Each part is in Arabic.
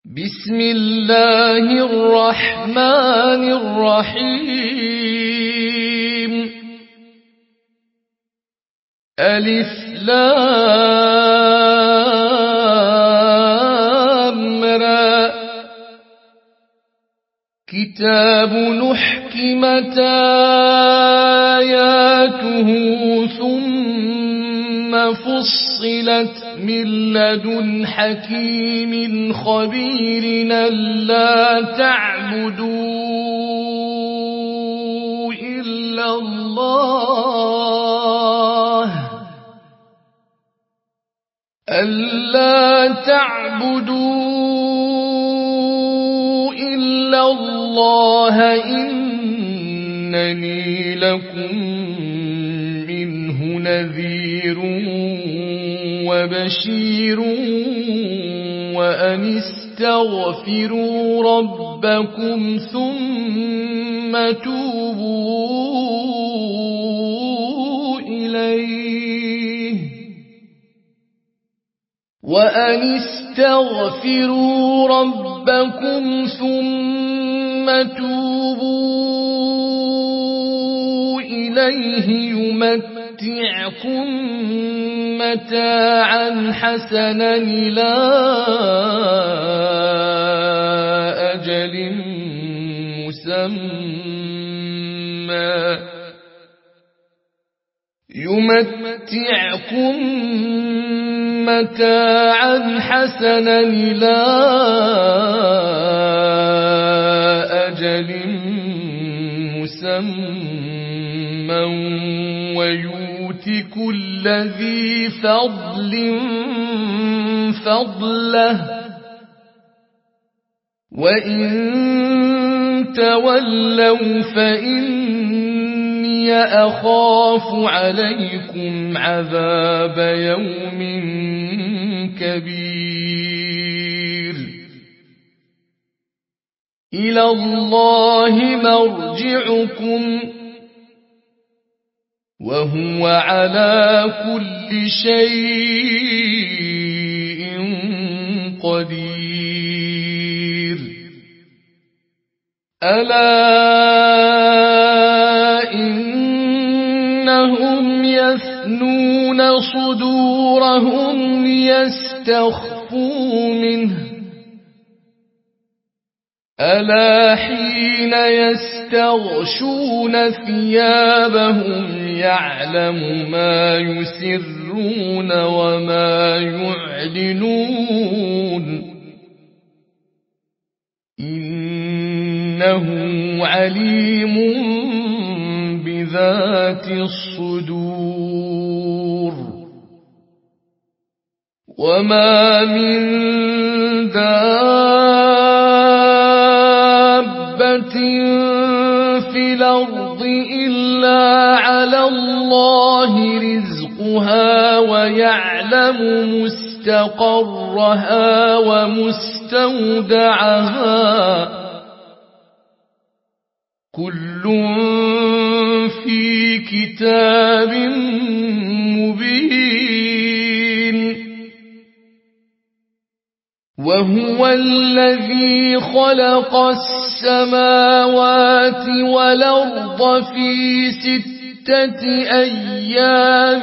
بسم الله الرحمن الرحيم ألف لام را كتاب نحكمت آياته ثم فصلت من لدن حكيم خبير ألا تعبدوا إلا الله إنني لكم منه نذير وبشير وأن استغفروا ربكم ثم توبوا إليه يمتعكم متاعا حسنا إلى أجل مسمى ويؤت كل ذي فضل فضله وإن تولوا فإني أخاف عليكم عذاب يوم كبير إلى الله مرجعكم وهو على كل شيء قدير ألا إنهم يثنون صدورهم ليستخفوا منه ألا حين يستغشون ثيابهم يعلم ما يسرون وما يعلنون إنه عليم بذات الصدور وما من دابة في الأرض إلا على الله رزقها ويعلم مستقرها ومستودعها كل في كتاب مبين وهو الذي خلق السماوات والأرض في 6 أيام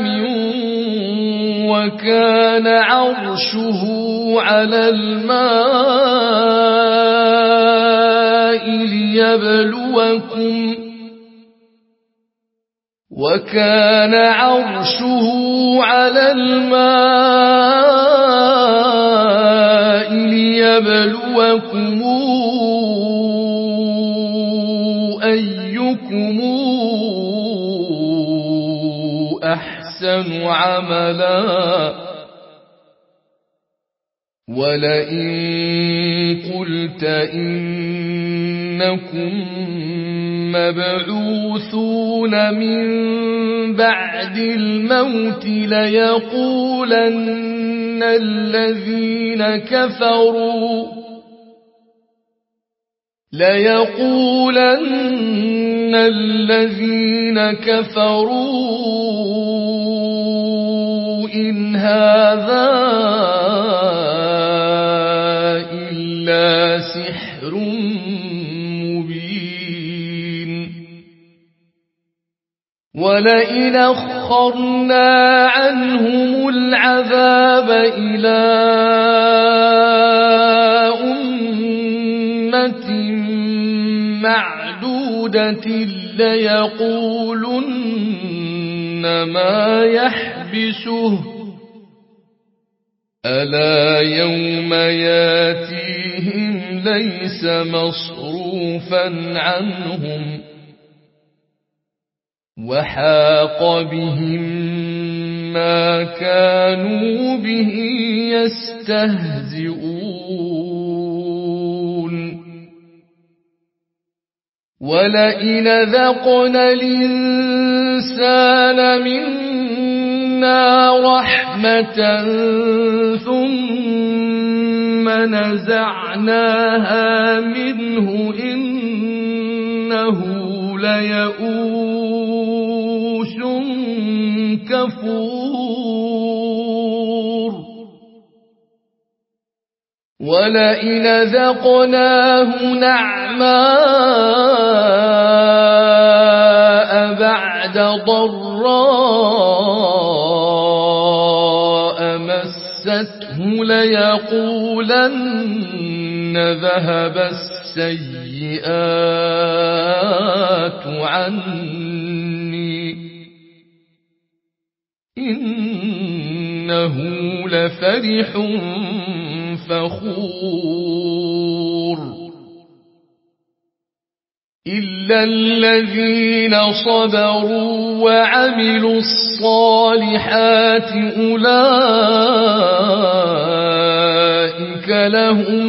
وكان عرشه على الماء ليبلوكم أيكم أحسن عملا ولئن قلت إنكم مبعوثون من بعد الموت ليقولن الذين كفروا إن هذا إلا إلا سحر مبين ولئن أخرنا عنهم العذاب إلى أمة معدودة ليقولن ما يحبسه ألا يوم ياتيهم ليس مصروفا عنهم وحاق بهم ما كانوا به يستهزئون ولئن ذقنا الإنسان منا رحمة ثم نزعناها منه إنه ليئوس كفور ولئن ذقناه نعماء بعد ضراء مسته ليقولن ذهب السيئات عني إنه لفرح فخور إلا الذين صبروا وعملوا الصالحات أولئك لهم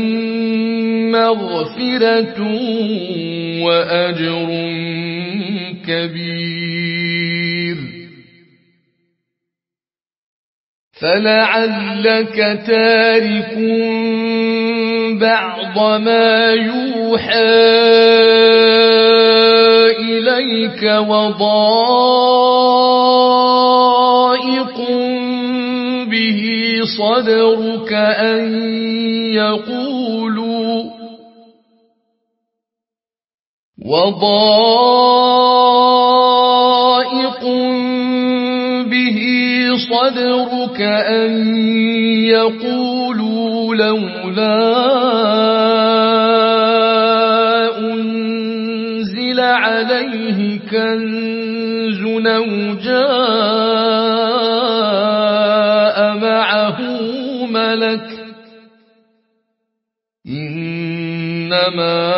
مغفرة وأجر كبير فلعلك تارك بعض ما يوحى إليك وضائق به صدرك أن يقولوا لولا أنزل عليه كنز أو جاء معه ملك إنما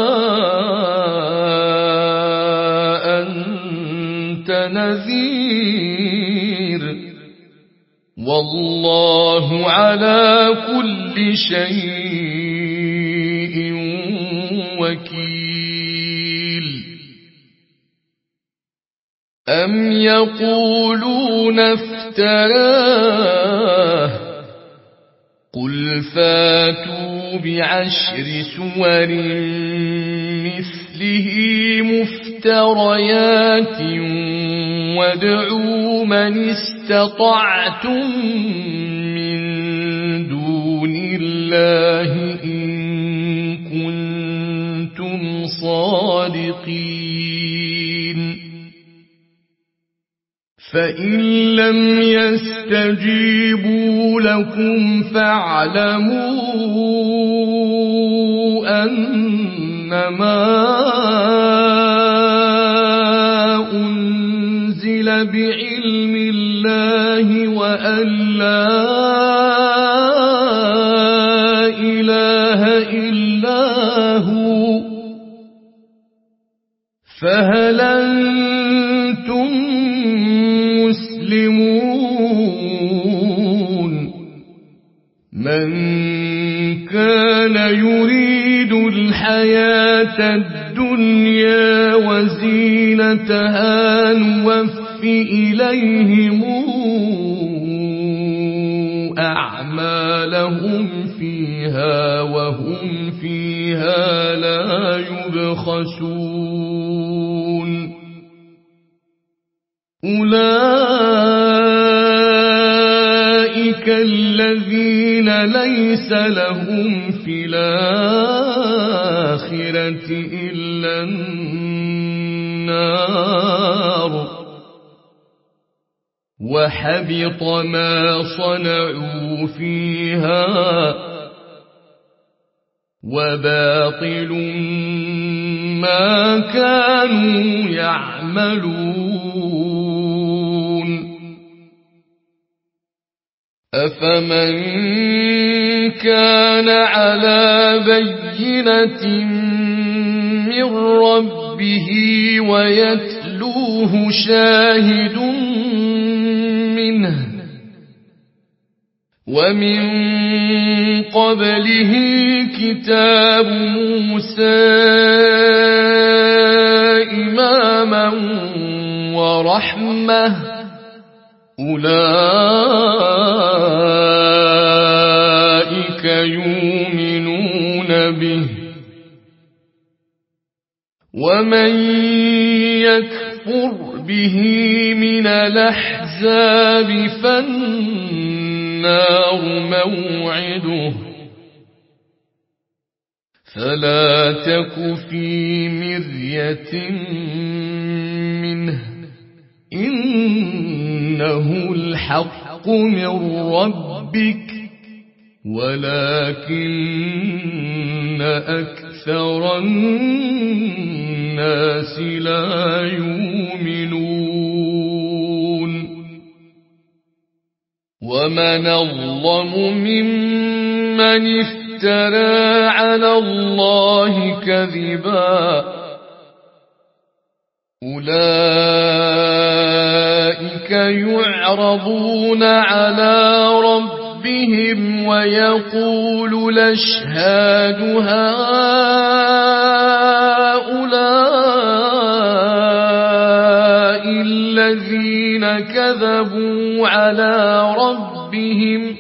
أنت نذير والله على كل شيء وكيل أم يقولون افتراه قل فاتوا بعشر سور مثله مفتريات وادعوا من استطعتم من دون الله إن كنتم صادقين فإن لم يستجيبوا لكم فاعلموا أنما أنزل بعلم الله وأن لا إله إلا هو فهل أنتم مسلمون من كان يريد الحياة الدنيا وزينتها نوفي إليهم أعمالهم فيها وهم فيها لا يبخسون أولئك الذين ليس لهم في الآخرة الآخرة إلا النار وحبط ما صنعوا فيها وباطل ما كانوا يعملون أفمن كان على بينة من ربه ويتلوه شاهد منه ومن قبله كتاب موسى إماما ورحمة أولئك يؤمنون به ومن يكفر به من الأحزاب فالنار موعده فلا تك في مرية منه إنه الحق من ربك ولكن أكثر الناس لا يؤمنون ومن أظلم ممن افترى على الله كذبا أولئك يعرضون على ربهم ويقول الأشهاد هؤلاء الذين كذبوا على ربهم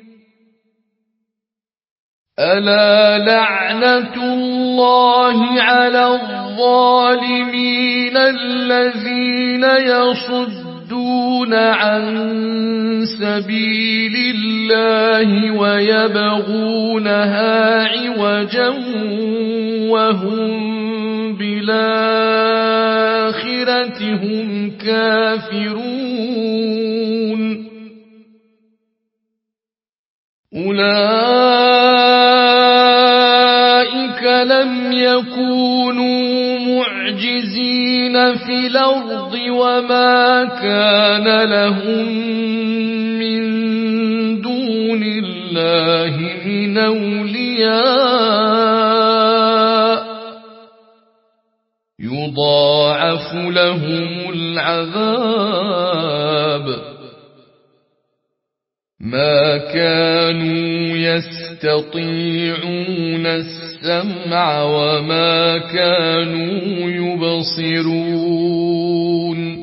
ألا لعنة الله على الظالمين الذين يصدون عن سبيل الله ويبغونها عوجا وهم بالآخرة هم كافرون أولئك لم يكونوا معجزين في الأرض وما كان لهم من دون الله من أولياء يضاعف لهم العذاب ما كانوا يستطيعون السمع وما كانوا يبصرون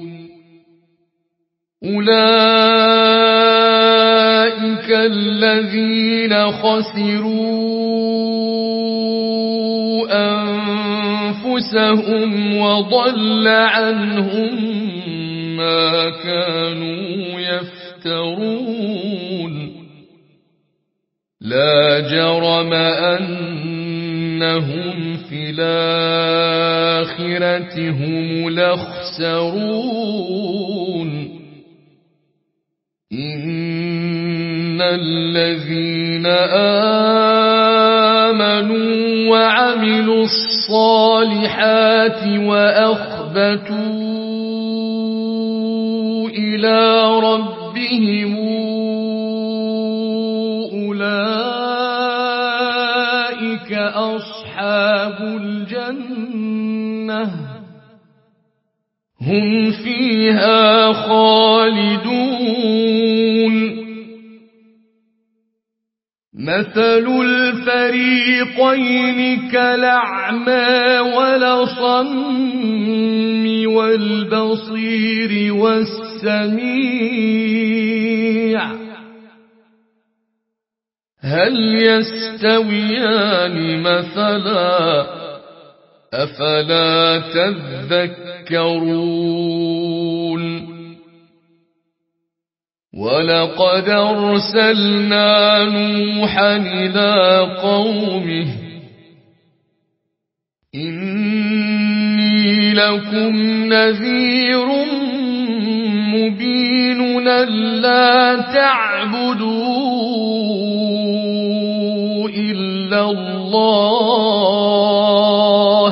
أولئك الذين خسروا أنفسهم وضل عنهم ما كانوا يفترون لا جرم أنهم في الآخرة هم الأخسرون إن الذين آمنوا وعملوا الصالحات وأخبتوا إلى ربهم أولئك أصحاب الجنة هم فيها خالدون مثل الفريقين كالأعمى والأصم والبصير والسميع هل يستويان مثلا أفلا تذكرون ولقد أرسلنا نوحا إلى قومه لكم نذير مبين ألا تعبدوا إلا الله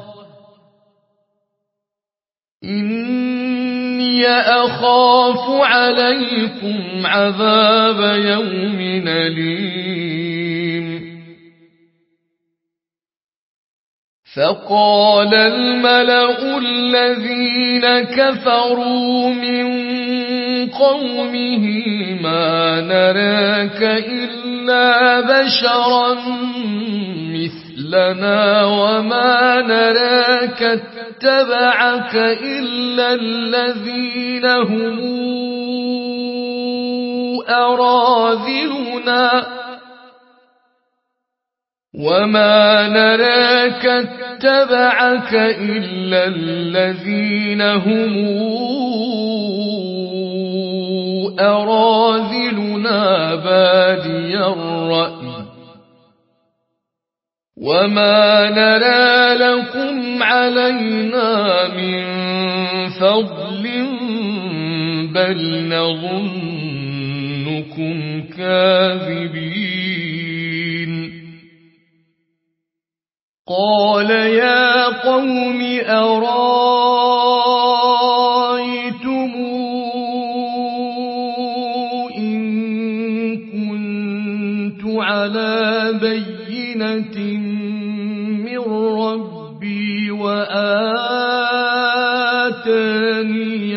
إني أخاف عليكم عذاب يوم أليم فقال الملأ الذين كفروا من قومه ما نراك إلا بشرا مثلنا وما نراك اتبعك إلا الذين هم أراذلنا وما نراك اتبعك إلا الذين هم أراذلنا بادي الرأي وما نرى لكم علينا من فضل بل نظنكم كاذبين قال يا قوم أرأيتم إن كنت على بينة من ربي وآتاني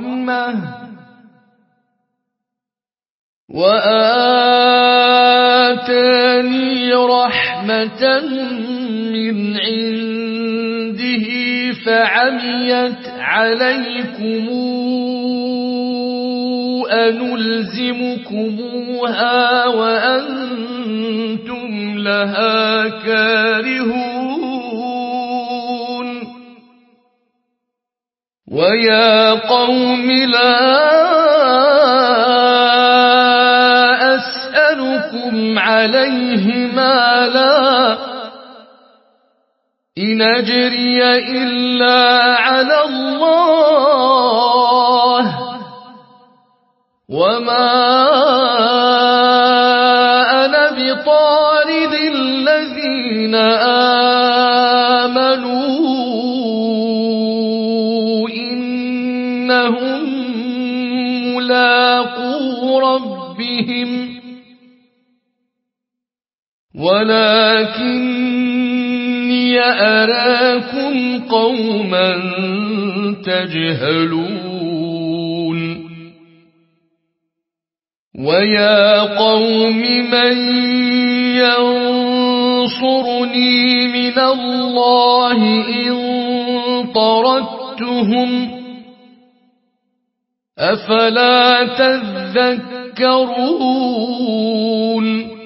رحمة من عنده فعميت عليكم أنلزمكموها وأنتم لها كارهون ويا قوم لا أسألكم عليه مالا إن أجري إلا على الله وما أنا بطارد الذين آمنوا إنهم ملاقو ربهم ولكني أراكم قوما تجهلون ويا قوم من ينصرني من الله إن طردتهم أفلا تذكرون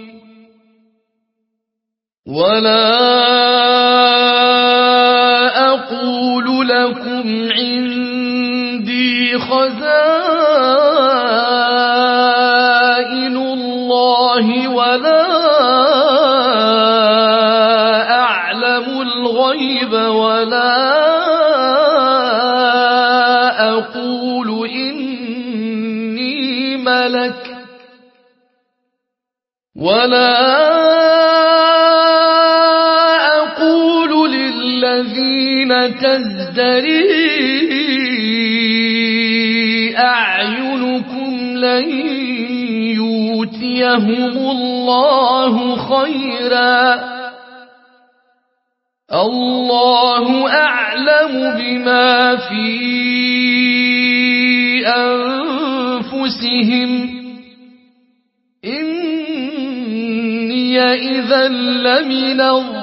ولا أقول لكم عندي خزائن الله ولا أعلم الغيب ولا أقول إني ملك ولا الذين تزدري أعينكم لن يؤتيهم الله خيرا الله أعلم بما في أنفسهم إني إذا لمن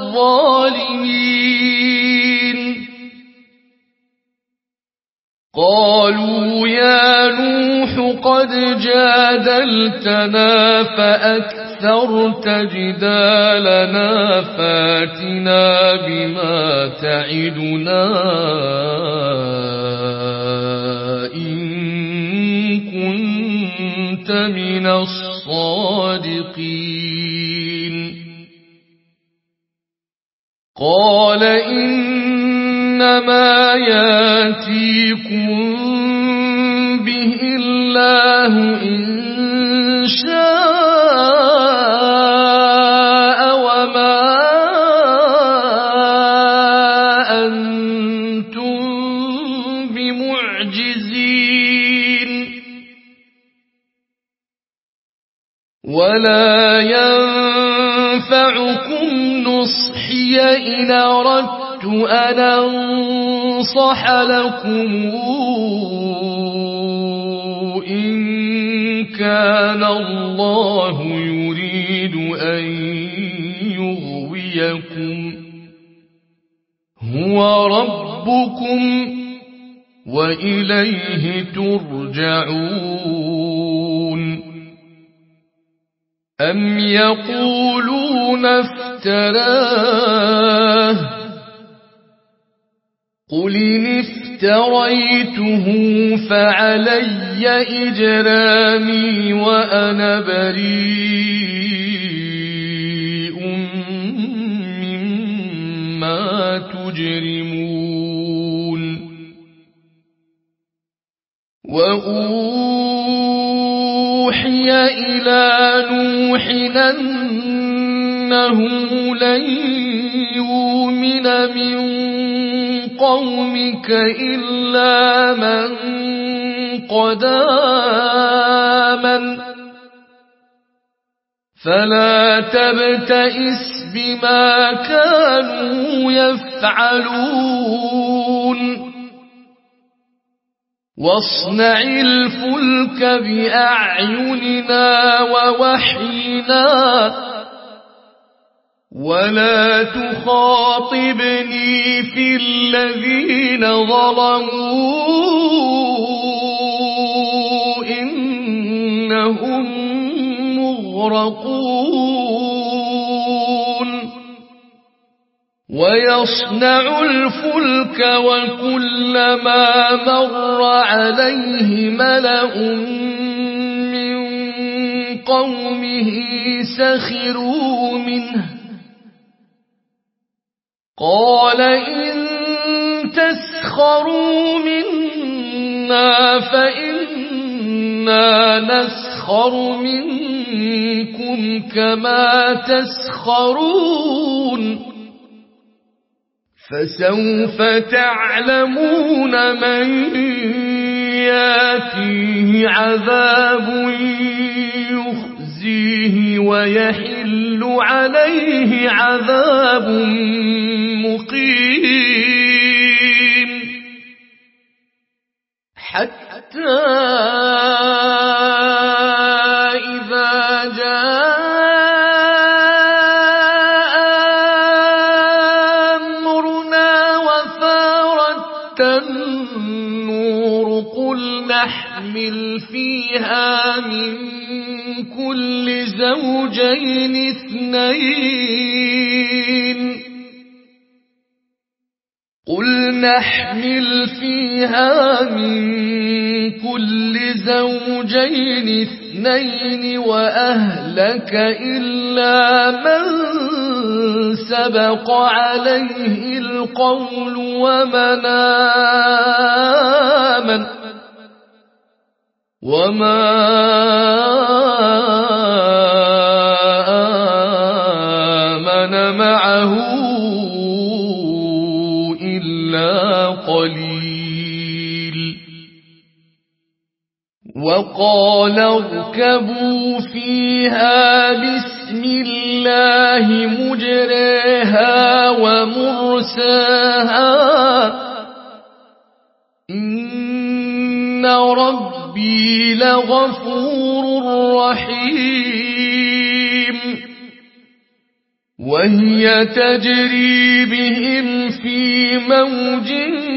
الظالمين قالوا يا نوح قد جادلتنا فأكثرت جدالنا فاتنا بما تعدنا إن كنت من الصادقين قال إني إنما ياتيكم به الله إن شاء وما أنتم بمعجزين ولا ينفعكم نصحي إن أردت أن أنصح لكم إن كان الله يريد أن يغويكم هو ربكم وإليه ترجعون أم يقولون افتراه قل إن افتريته فعلي إجرامي وأنا بريء مما تجرمون وأوحي إلى نوح أنه لن يؤمن من قومك إلا من قد آمن فلا تبتئس بما كانوا يفعلون واصنع الفلك بأعيننا ووحينا ولا تخاطبني في الذين ظلموا إنهم مغرقون ويصنع الفلك وكلما مر عليه ملأ من قومه سخروا منه قال إن تسخروا منا فإنا نسخر منكم كما تسخرون فسوف تعلمون من ياتيه عذاب يخزيه ويحل عليه عذاب مقيم حتى إذا جاء أمرنا وفارت النور قل نحمل فيها من كل زوجين اثنين وأهلك إلا من سبق عليه القول ومن آمن وما آمن معه إلا قليل وقال اركبوا فيها بسم الله مجريها ومرساها إن ربي لغفور رحيم وهي تجري بهم في موج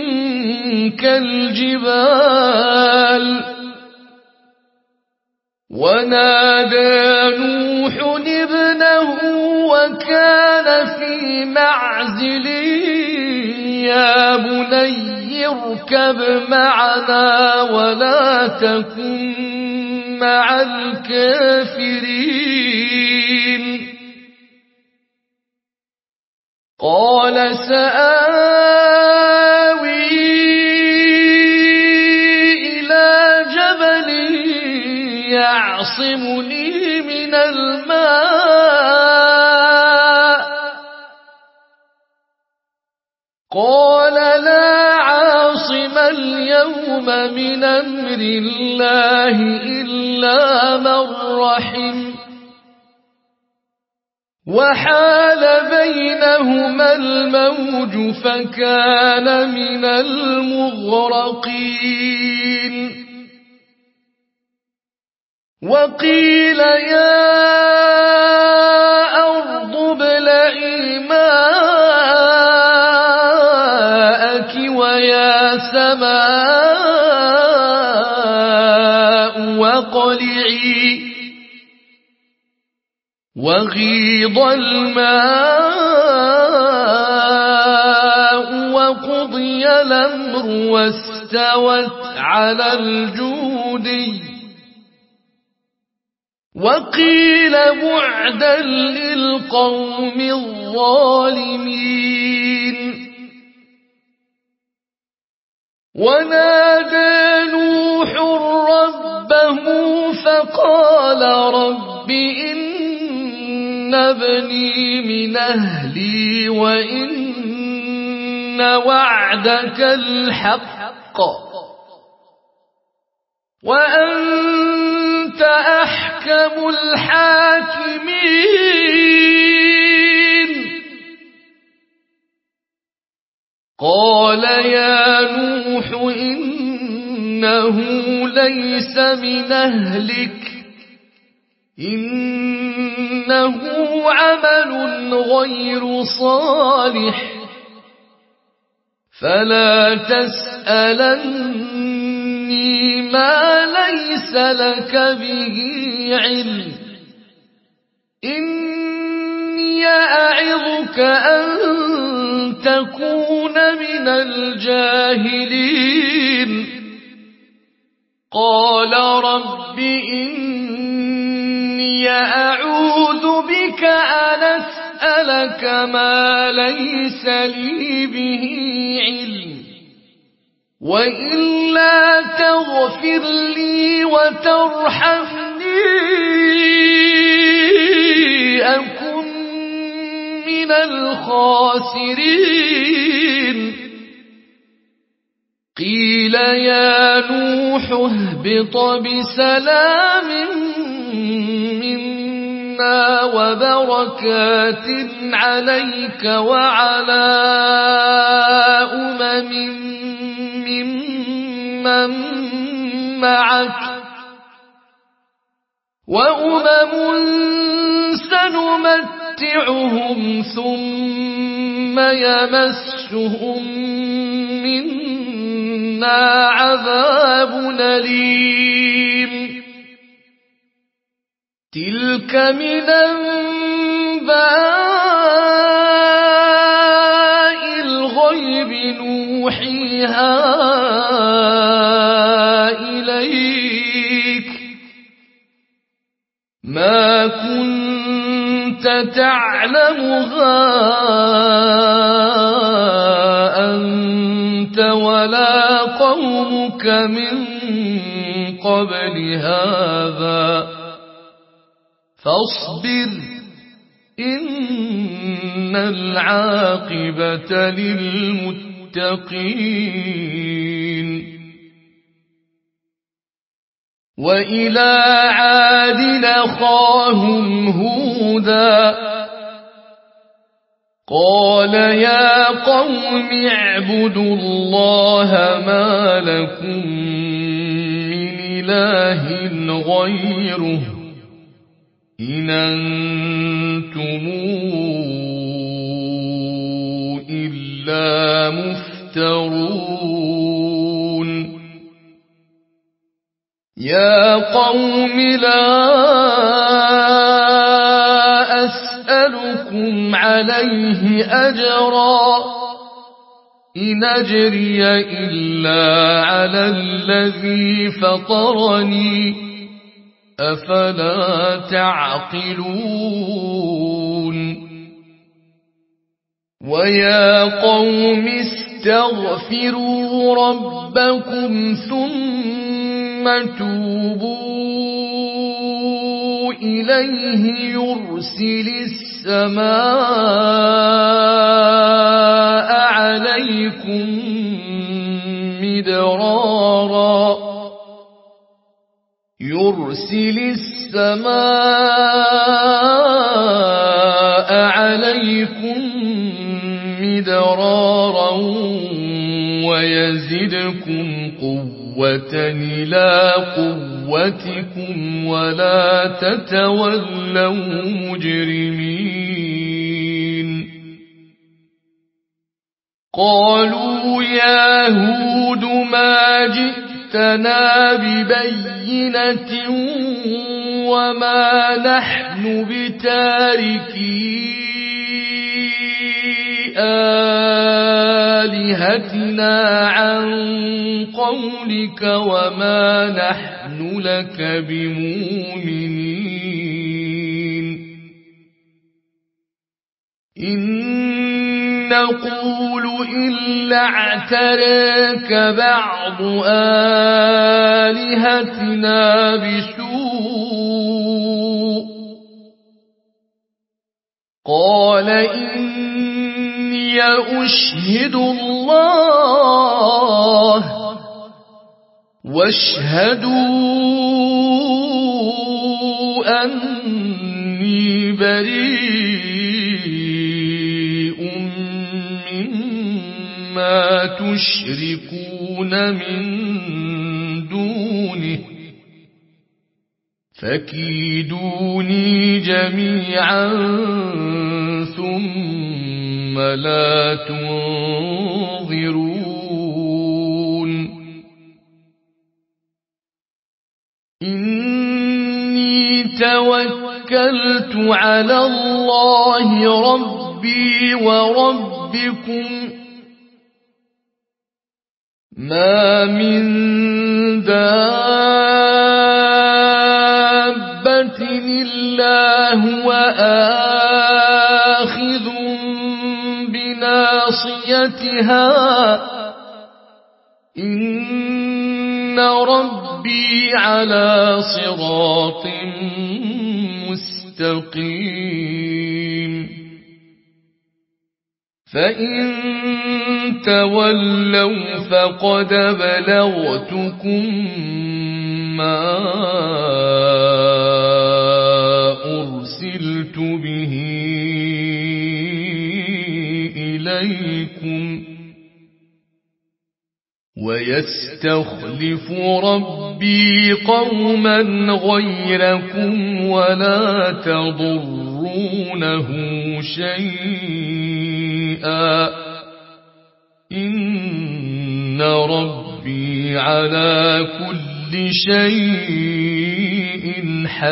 كالجبال ونادى نوح ابنه وكان في معزل يا بني اركب معنا ولا تكن مع الكافرين قال سآوي يعصمني من الماء قال لا عاصم اليوم من أمر الله إلا من رحم وحال بينهما الموج فكان من المغرقين وقيل يا أرض ابلعي ماءك ويا سماء وقلعي وغيض الماء وقضي الأمر واستوت على الجودي وقيل بعدا للقوم الظالمين ونادى نوح ربه فقال رب إن ابني من أهلي وإن وعدك الحق وأنت أحكم الحاكمين قال يا نوح إنه ليس من أهلك إنه عمل غير صالح فلا تسألني ما ليس لك به علم إني أعظك أن تكون من الجاهلين قال رب إني أعوذ بك أن أسألك ما ليس لي به علم وإلا تغفر لي وترحمني أكن من الخاسرين قيل يا نوح اهبط بسلام منا وبركات عليك وعلى ممن معك وأمم سنمتعهم ثم يمسهم منا عذاب أليم تلك من أنباء الغيب نوحيها إليك ما كنت تعلمها أنت ولا قومك من قبل هذا فاصبر إن العاقبة للمتقين وإلى عاد أخاهم هودا قال يا قوم اعبدوا الله ما لكم من إله غيره إن أنتم إلا مفترون يا قوم لا أسألكم عليه أجرا إن أجري إلا على الذي فطرني أفلا تعقلون ويا قوم استغفروا ربكم ثم توبوا إليه يرسل السماء عليكم مدرارا ويزدكم قوة إلى قوتكم ولا تتولوا مجرمين قالوا يا هود ما جئتنا ببينة وما نحن بتاركي آلهتنا عن قولك وما نحن لك بمؤمنين إن نقول إلا اعتراك بعض آلهتنا بسوء قال إني أشهد الله واشهدوا أني بريء مما تشركون من دونه فكيدوني جميعا ثم لا تنظرون إني توكلت على الله ربي وربكم ما من دابة إلا هو آخذ بناصيتها إن ربي على صراط مستقيم فإن تولوا فقد بلغتكم ما أرسلت به إليكم ويستخلف ربي قوما غيركم ولا تضرونه شيئا إن ربي على كل شيء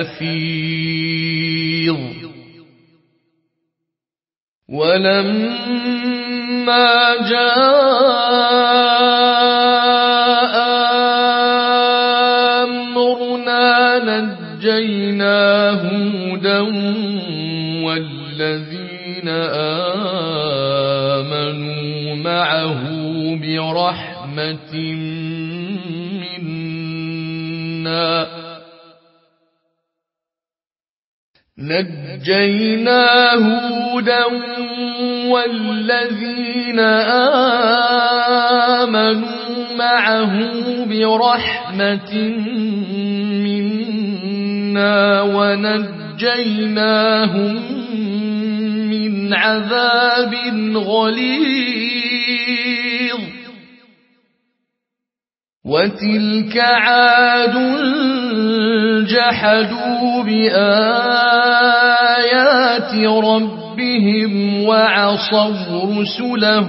حفيظ ولما جاء أمرنا نجينا هودا والذين آمنوا معه برحمة منا نجينا هودا والذين آمنوا معه برحمة منا ونجيناهم من عذاب غليظ وتلك عاد جحدوا بآيات ربهم وعصوا رسله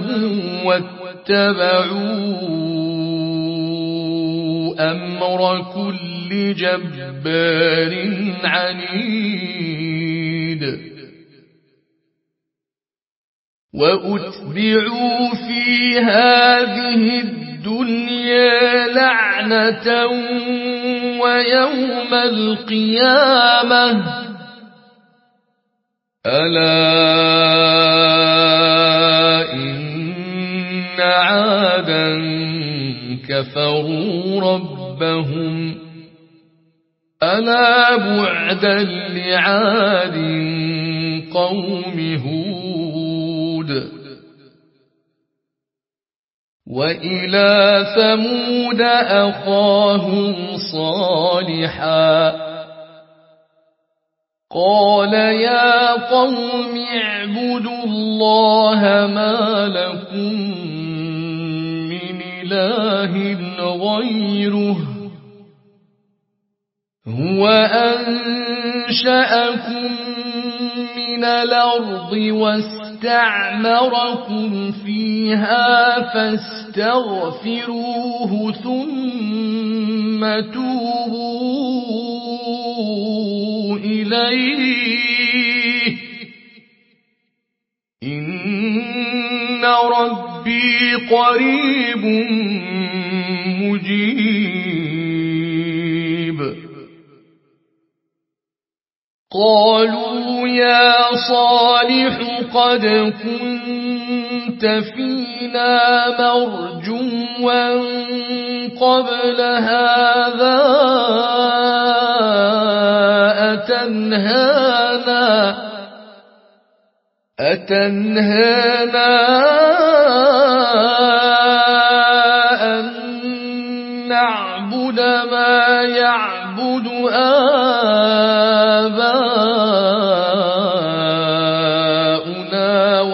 واتبعوا أمر كل جبار عنيد وأتبعوا في هذه الدنيا لعنة ويوم القيامة ألا إن عادا كفروا ربهم ألا بعدا لعاد قوم هود وإلى ثمود أخاهم صالحا قال يا قوم اعبدوا الله ما لكم من إله غيره هو أنشأكم من الأرض واستعمركم فيها فاستغفروه ثم توبوا إليه إن ربي قريب مجيب قالوا يا صالح قد كنت فينا مرجوا قبل هذا أتنهانا أن نعبد ما يعبد آباؤنا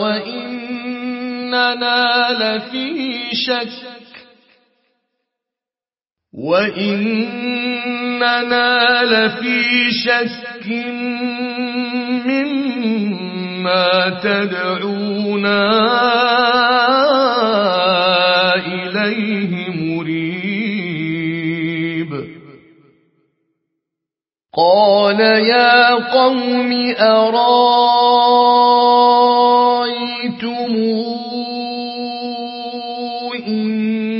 وإننا لفي شك مما تدعونا إليه مريب قال يا قوم أرأيتم إن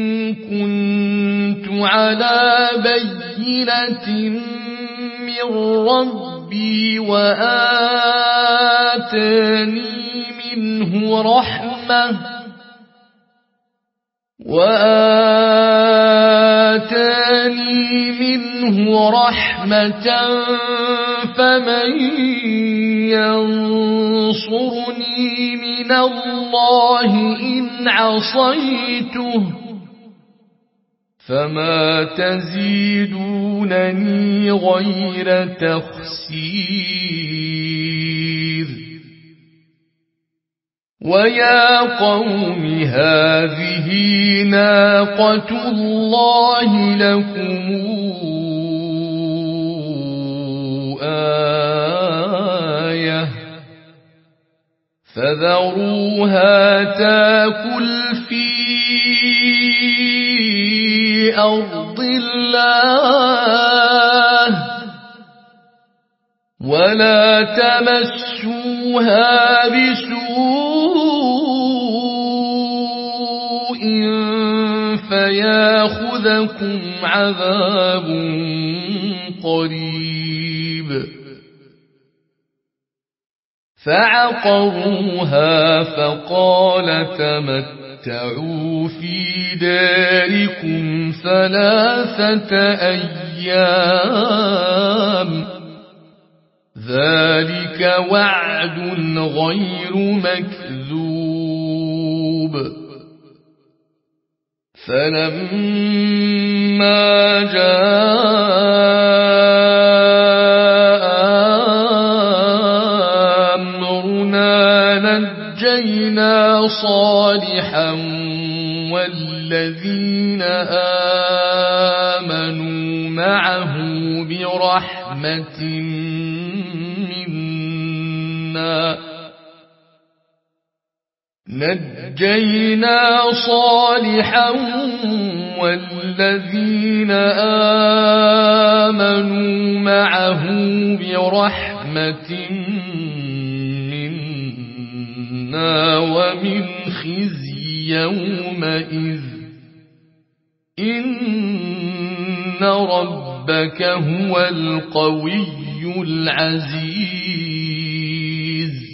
كنت على بينة من ربي وآتاني منه رحمة فمن ينصرني من الله إن عصيته فما تزيدونني غير تخسير ويا قوم هذه ناقة الله لكم آية فذروها تاكل في أرض الله ولا تمسوها بسوء فياخذكم عذاب قريب فعقروها فقال تمتعوا في داركم 3 أيام ذلك وعد غير مكذوب فلما جاء أمرنا نجينا صالحا والذين آمنوا معه برحمة منا نجينا صالحا والذين آمنوا معه برحمة منا ومن خزي يومئذ إن ربك هو القوي العزيز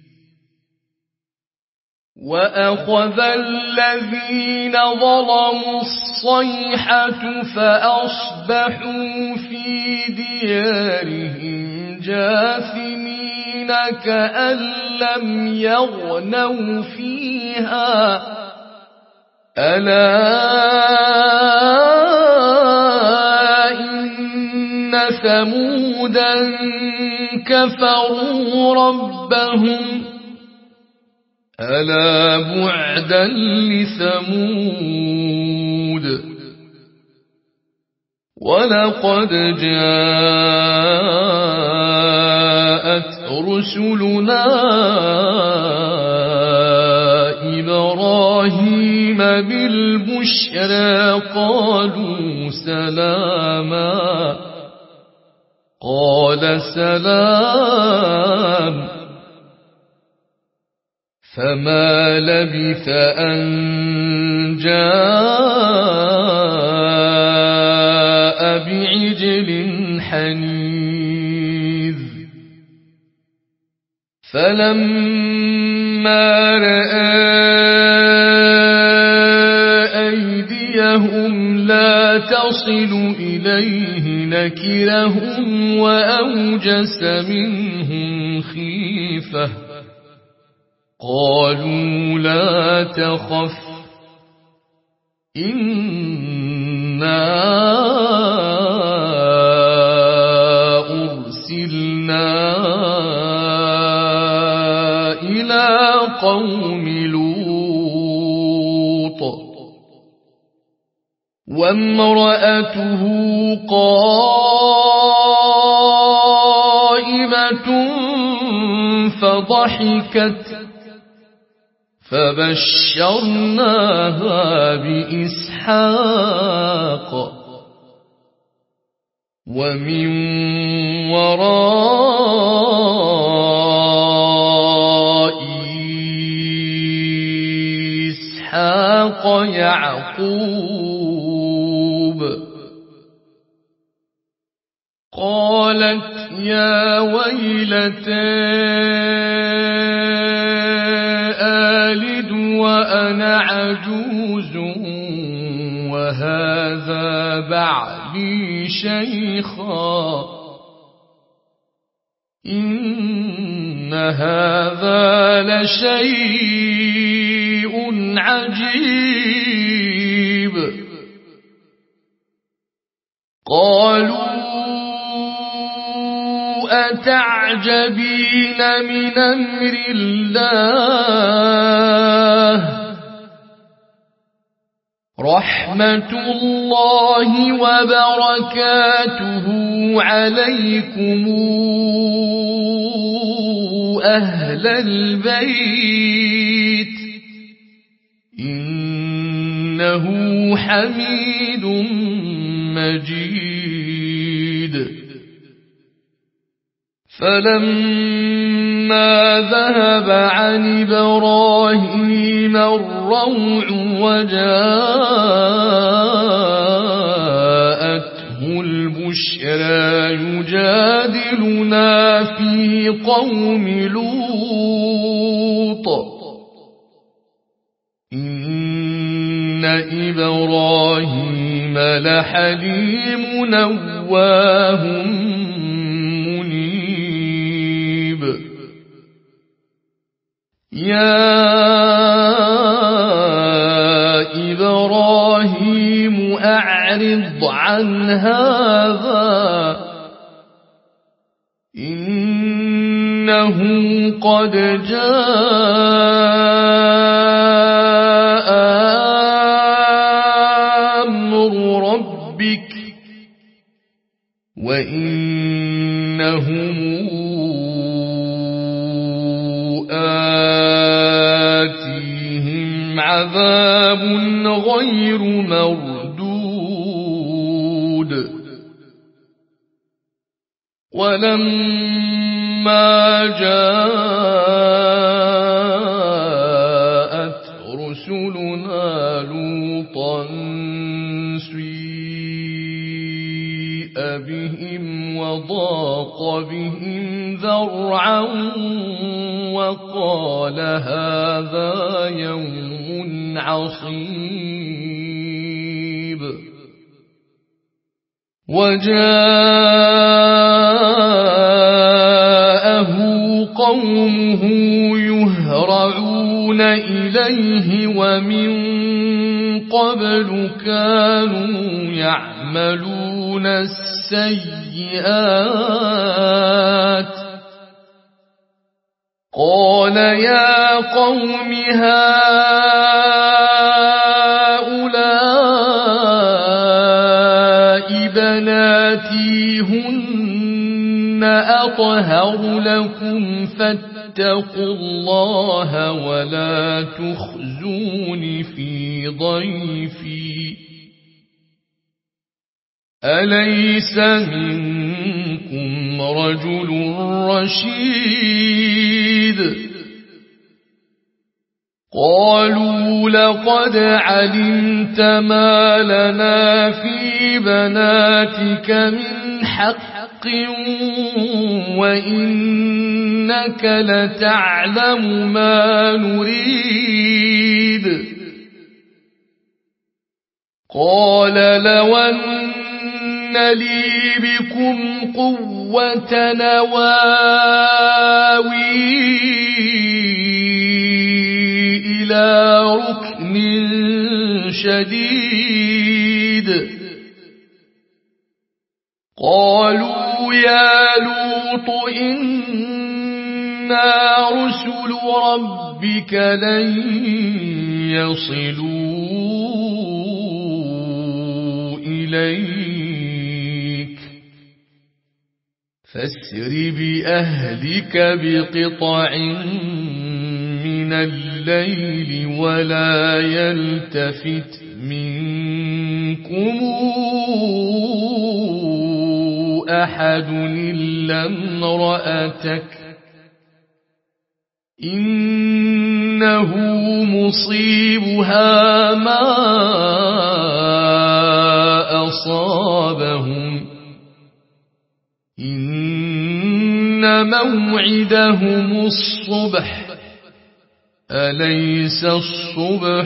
وأخذ الذين ظلموا الصيحة فأصبحوا في ديارهم ديارهم جاثمين كأن لم يغنوا فيها ألا إن ثمودا كفروا ربهم ألا بعدا لثمود ولقد جاءت رسلنا إبراهيم بالبشرى قالوا سلاما قال سلام فما لبث أن جاء بعجل حنيذ فلما رأى أيديهم لا تصل إليه نكرهم وأوجس منهم خيفة قالوا لا تخف إنا أرسلنا إلى قوم لوط وامرأته قائمة فضحكت فبشرناها بإسحاق ومن وراء إسحاق يعقوب قالت يا ويلتى آلد وأنا عجوز وهذا بعلي شيخا إن هذا لشيء عجيب قالوا أتعجبين من أمر الله رحمة الله وبركاته عليكم أهل البيت إنه حميد مجيد فلما ذهب عن إبراهيم الروع وجاءته البشرى يجادلنا في قوم لوط إن إبراهيم لحليم أواه يا إبراهيم أعرض عن هذا إنه قد جاء أمر ربك وإنهم آتيهم عذاب غير مردود ولما جاءت رسلنا لوطا سيء بهم وضاق بهم ذرعا وقال هذا يوم عصيب وجاءه قومه يهرعون إليه ومن قبل كانوا يعملون السيئات قال يا قوم هؤلاء بناتي هن أطهر لكم فاتقوا الله ولا تخزون في ضيفي أليس منكم رجل رشيد قالوا لقد علمت ما لنا في بناتك من حق وإنك لتعلم ما نريد قال لو أن لي بكم قوة نواوي إلى ركن شديد قالوا يا لوط إنا رسل ربك لن يصلوا إليك فاسر بأهلك بقطع من الليل ولا يلتفت منكم أحد إلا امرأتك إنه مصيبها ما أصابهم إن موعدهم الصبح أليس الصبح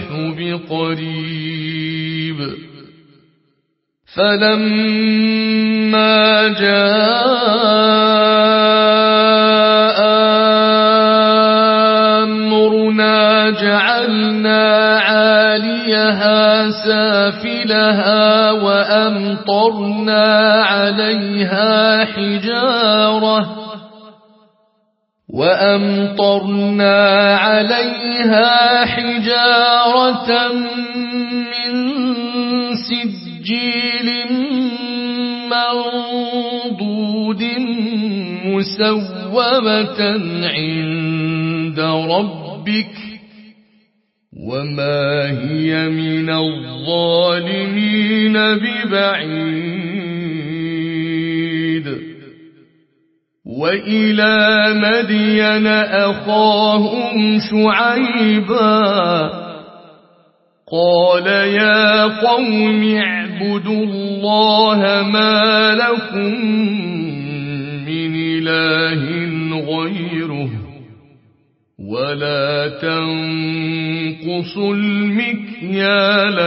بقريب فلما جاء أمرنا جعلنا عاليها سافلها وأمطرنا عليها حجارة من سجيل منضود مسومة عند ربك وما هي من الظالمين ببعيد وإلى مدين أخاهم شعيبا قال يا قوم اعبدوا الله ما لكم من إله غيره ولا تنقصوا المكيال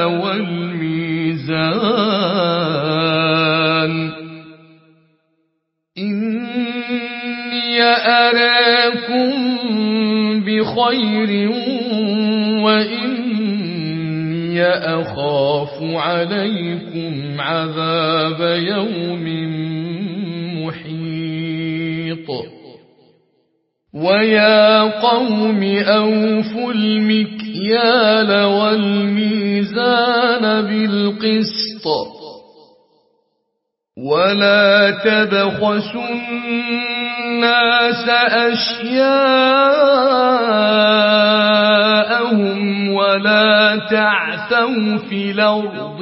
والميزان إني أراكم بخير وإني أخاف عليكم عذاب يوم محيط ويا قوم أوفوا المكيال والميزان بالقسط ولا تبخسوا الناس أشياءهم ولا تعثوا في الأرض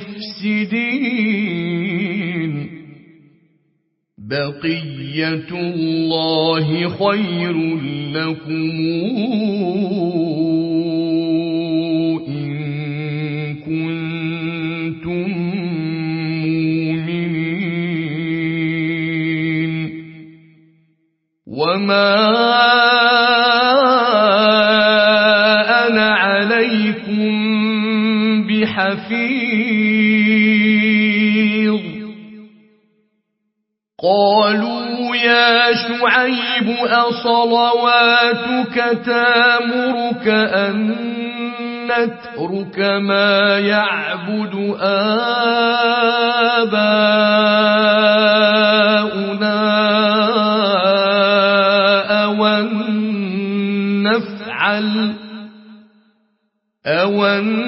مفسدين بقية الله خير لكم إن كنتم مؤمنين وما أنا عليكم بحفيظ قالوا يا شعيب أصلواتك تامرك أن نترك ما يعبد آباؤنا أو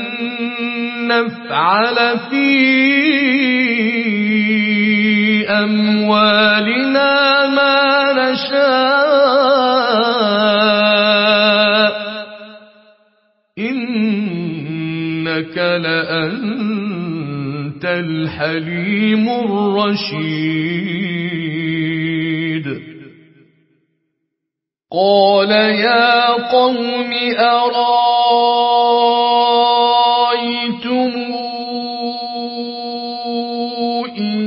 نفعل في أموالنا ما نشاء إنك لأنت الحليم الرشيد قال يا قوم أرأيتم إن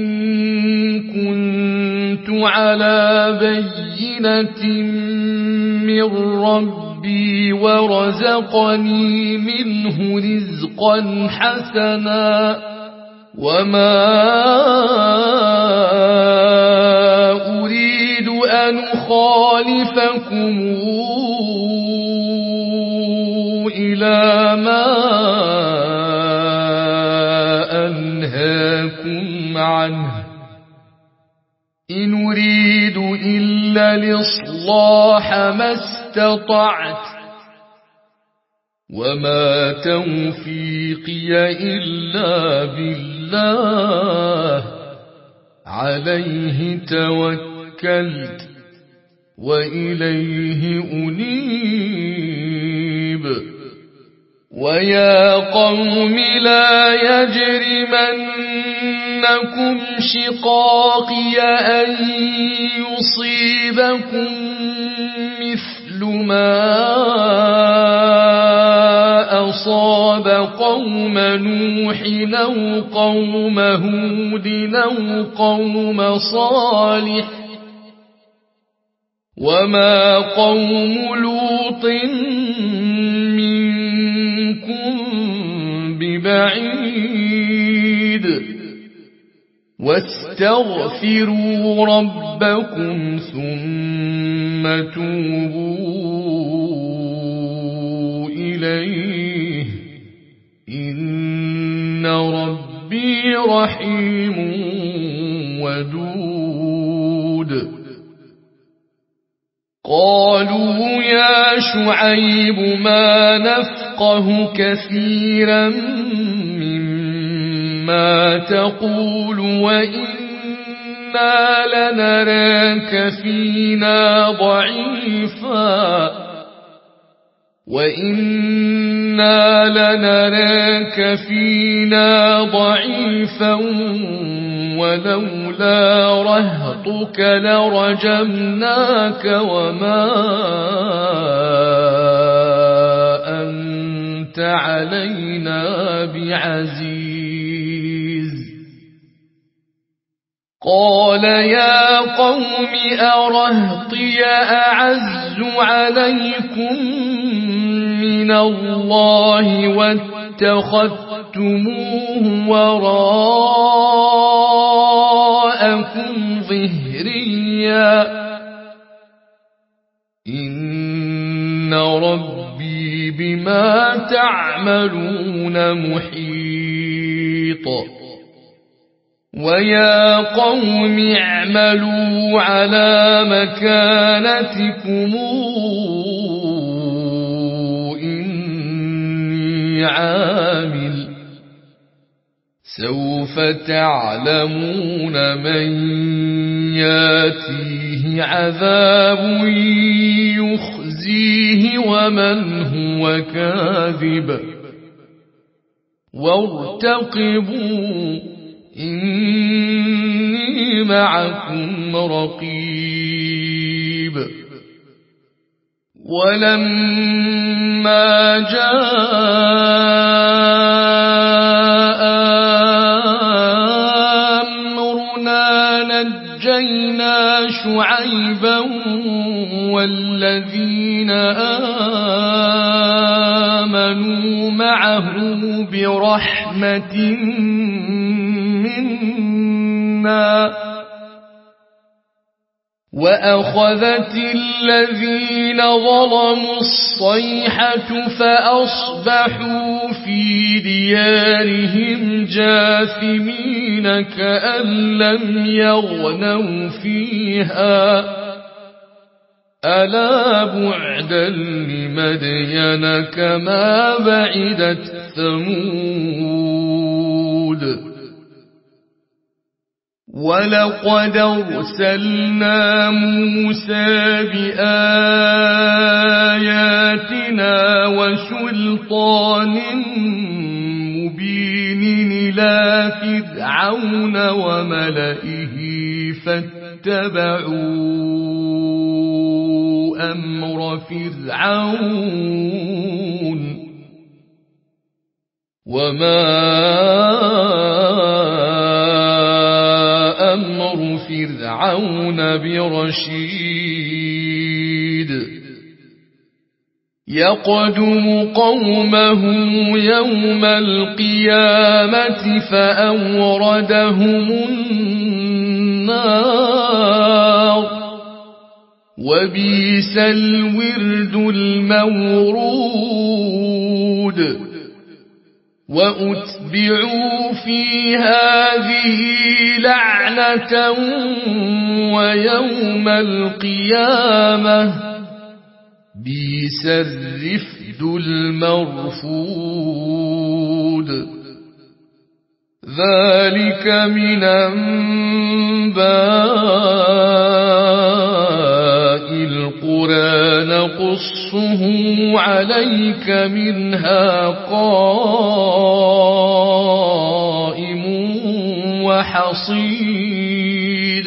كنت على بينة من ربي ورزقني منه رزقا حسنا وما أريد أن أخالفكم إلى ما أنهاكم عنه إن أريد إلا الإصلاح ما استطعت وما توفيقي إلا بالله عليه توكلت وإليه أنيب ويا قوم لا يجرمنكم شقاقي أن يصيبكم مثل ما أصاب قوم نوح أو قوم هود أو قوم صالح وما قوم لوط منكم ببعيد واستغفروا ربكم ثم توبوا إليه إن ربي رحيم ودود قالوا يا شعيب ما نفقه كثيرا مما تقول وإنا لنراك فينا ضعيفا ولولا رهطك لرجمناك وما أنت علينا بعزيز قال يا قوم أرهطي أعز عليكم من الله واتخذتموه وراءكم ظهريا إن ربي بما تعملون محيط ويا قوم اعملوا على مكانتكم إني عامل سوف تعلمون من ياتيه عذاب يخزيه ومن هو كاذب وارتقبوا إني معكم رقيب ولما جاء أمرنا نجينا شعيبا والذين آمنوا معه برحمة منا وأخذت الذين ظلموا الصيحة فأصبحوا في ديارهم جاثمين كأن لم يغنوا فيها ألا بعدا لمدين كما بعدت ثمود ولقد أرسلنا موسى بآياتنا وسلطان مبين إلى فرعون وملئه فاتبعوا أمر فرعون وما أمر فرعون برشيد يقدم قومه يوم القيامة فأوردهم النار وبئس الورد المورود وأتبعوا في هذه لعنة ويوم القيامة بئس الرفد المرفود ذلك من أنباء القرى نقصه عليك منها قائم وحصيد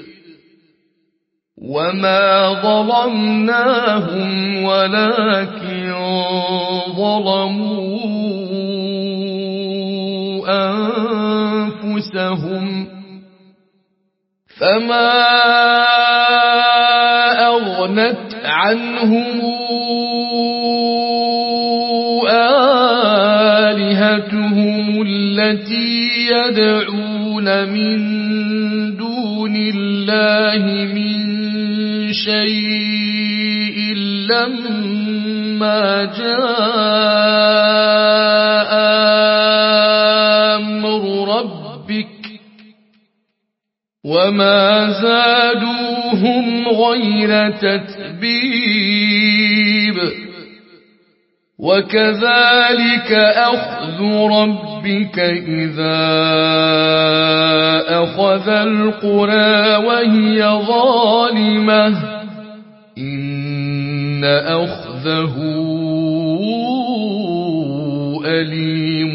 وما ظلمناهم ولكن ظلموا أنفسهم فما أغنت عنهم آلهتهم التي يدعون من دون الله من شيء لما جاء أمر ربك وما زادوهم غير تتبيب وكذلك أخذ ربك إذا أخذ القرى وهي ظالمة إن أخذه أليم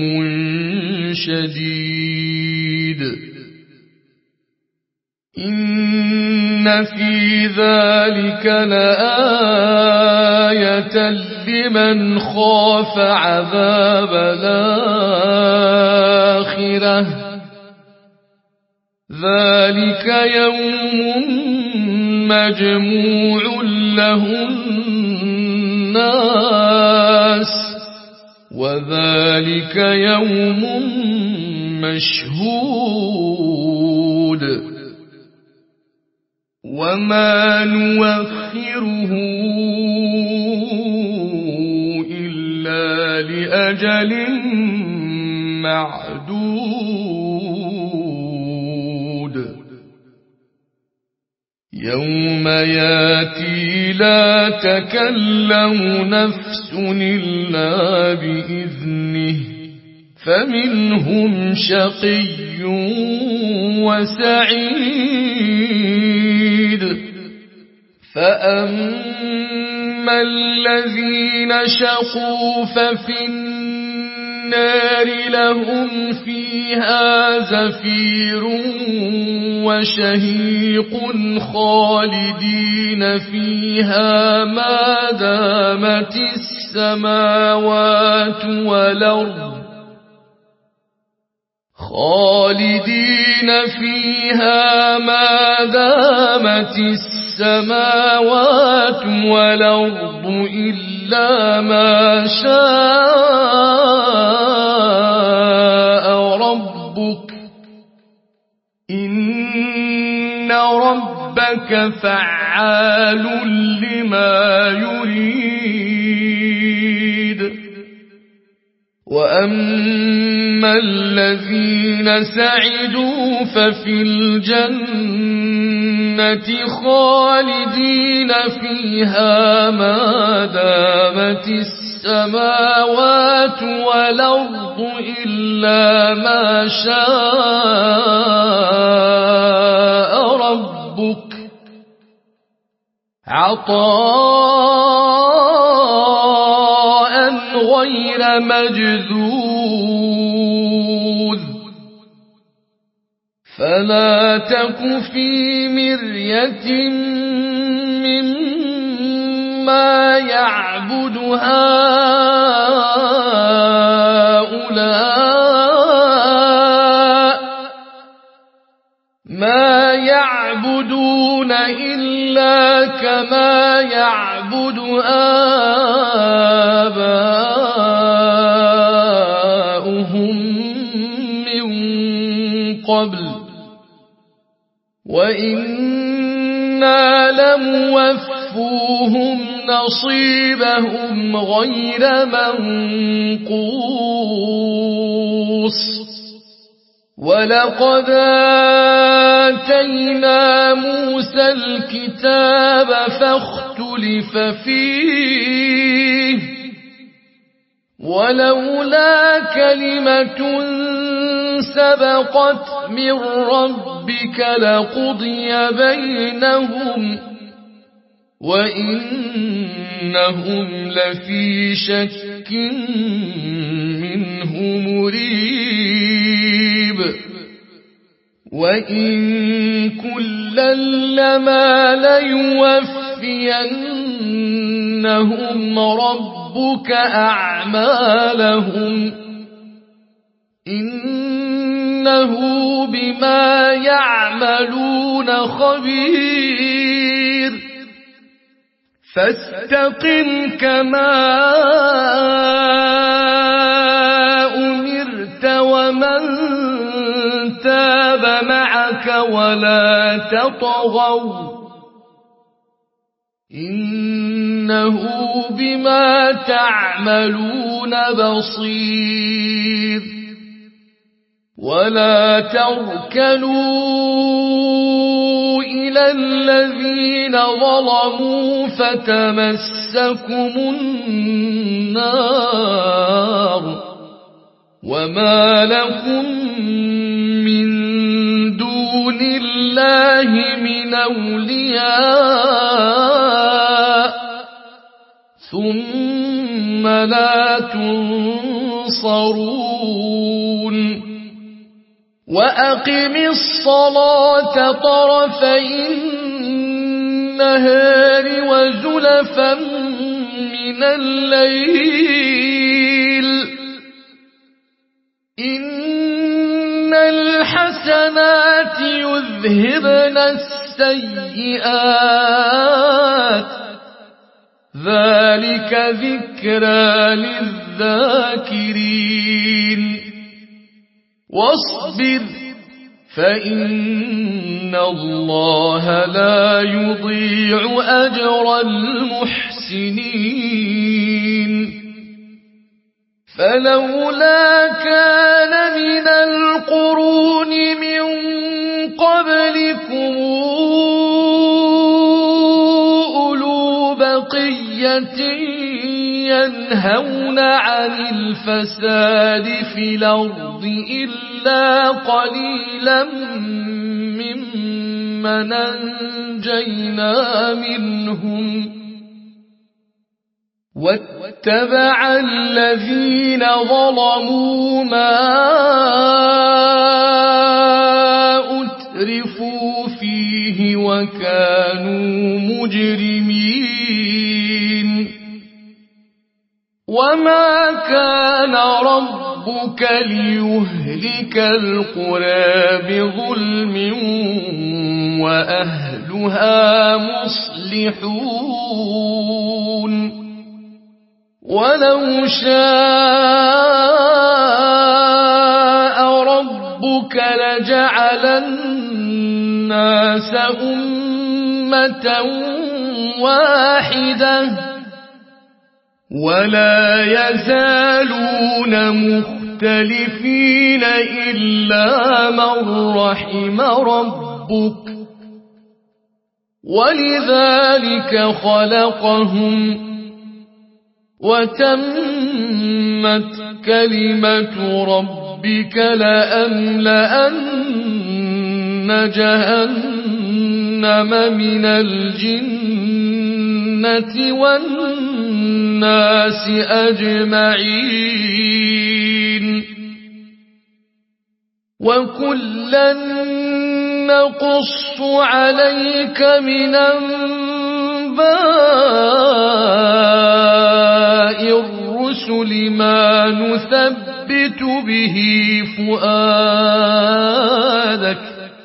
شديد إن في ذلك لآية لمن خاف عذاب الآخرة ذلك يوم مجموع له الناس وذلك يوم مشهود وما نوخره إلا لأجل معدود يوم ياتي لا تكلم نفس إلا بإذنه فمنهم شقي وسعيد فأما الذين شقوا ففي النار لهم فيها زفير وشهيق خالدين فيها ما دامت السماوات والأرض خالدين فيها ما دامت السماوات والأرض إلا ما شاء ربك إن ربك إنك فعال لما يريد وأما الذين سعدوا ففي الجنة خالدين فيها ما دامت السماوات والأرض إلا ما شاء ربك عطاء غير مجذوذ فلا تك في مرية مما يعبد هؤلاء ما يعبدون إلا كما يعبد آباؤهم من قبل وإنا لموفوهم نصيبهم غير منقوص ولقد آتينا موسى الكتاب فاختلف فيه ولولا كلمة سبقت من ربك لقضي بينهم وإنهم لفي شك منه مريب وإن كلا لما ليوفينهم ربك أعمالهم إنه بما يعملون خبير فاستقم كما أمرت ومن تاب معك ولا تطغوا إنه بما تعملون بصير ولا تركنوا إلى الذين ظلموا فتمسكم النار وما لكم من دون الله من أولياء ثم لا تنصرون وأقم الصلاة طرفي النهار وزلفا من الليل إن الحسنات يذهبن السيئات ذلك ذكرى للذاكرين واصبر فإن الله لا يضيع أجر المحسنين فلولا كان من القرون من قبلكم أولو بقية ينهون عن الفساد في الأرض إلا قليلا ممن أنجينا منهم واتبع الذين ظلموا ما أترفوا فيه وكانوا مجرمين وما كان ربك ليهلك القرى بظلم وأهلها مصلحون ولو شاء ربك لجعل الناس أمة أمة واحدة ولا يزالون مختلفين إلا من رحم ربك ولذلك خلقهم وتمت كلمة ربك لأملأن جهنم من الجنة والناس أجمعين وكلا نقص عليك من أنباء الرسل ما نثبت به فؤادك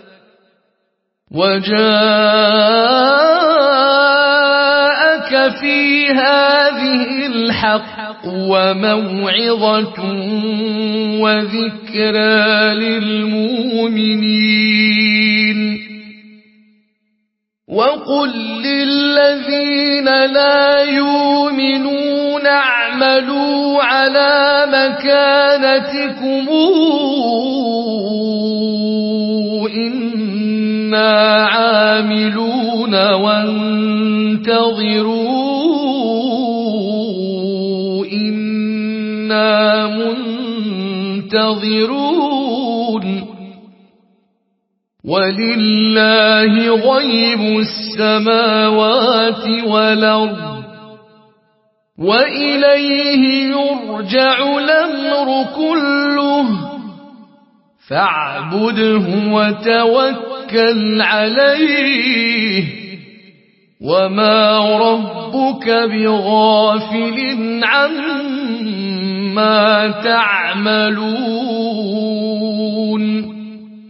وجاءك في هذه الحق وموعظة وذكرى للمؤمنين وقل للذين لا يؤمنون اعملوا على مكانتكم إنا عاملون وانتظروا إنا منتظرون ولله غيب السماوات والأرض وإليه يرجع الأمر كله فاعبده وتوكل عليه وما ربك بغافل عما تعملون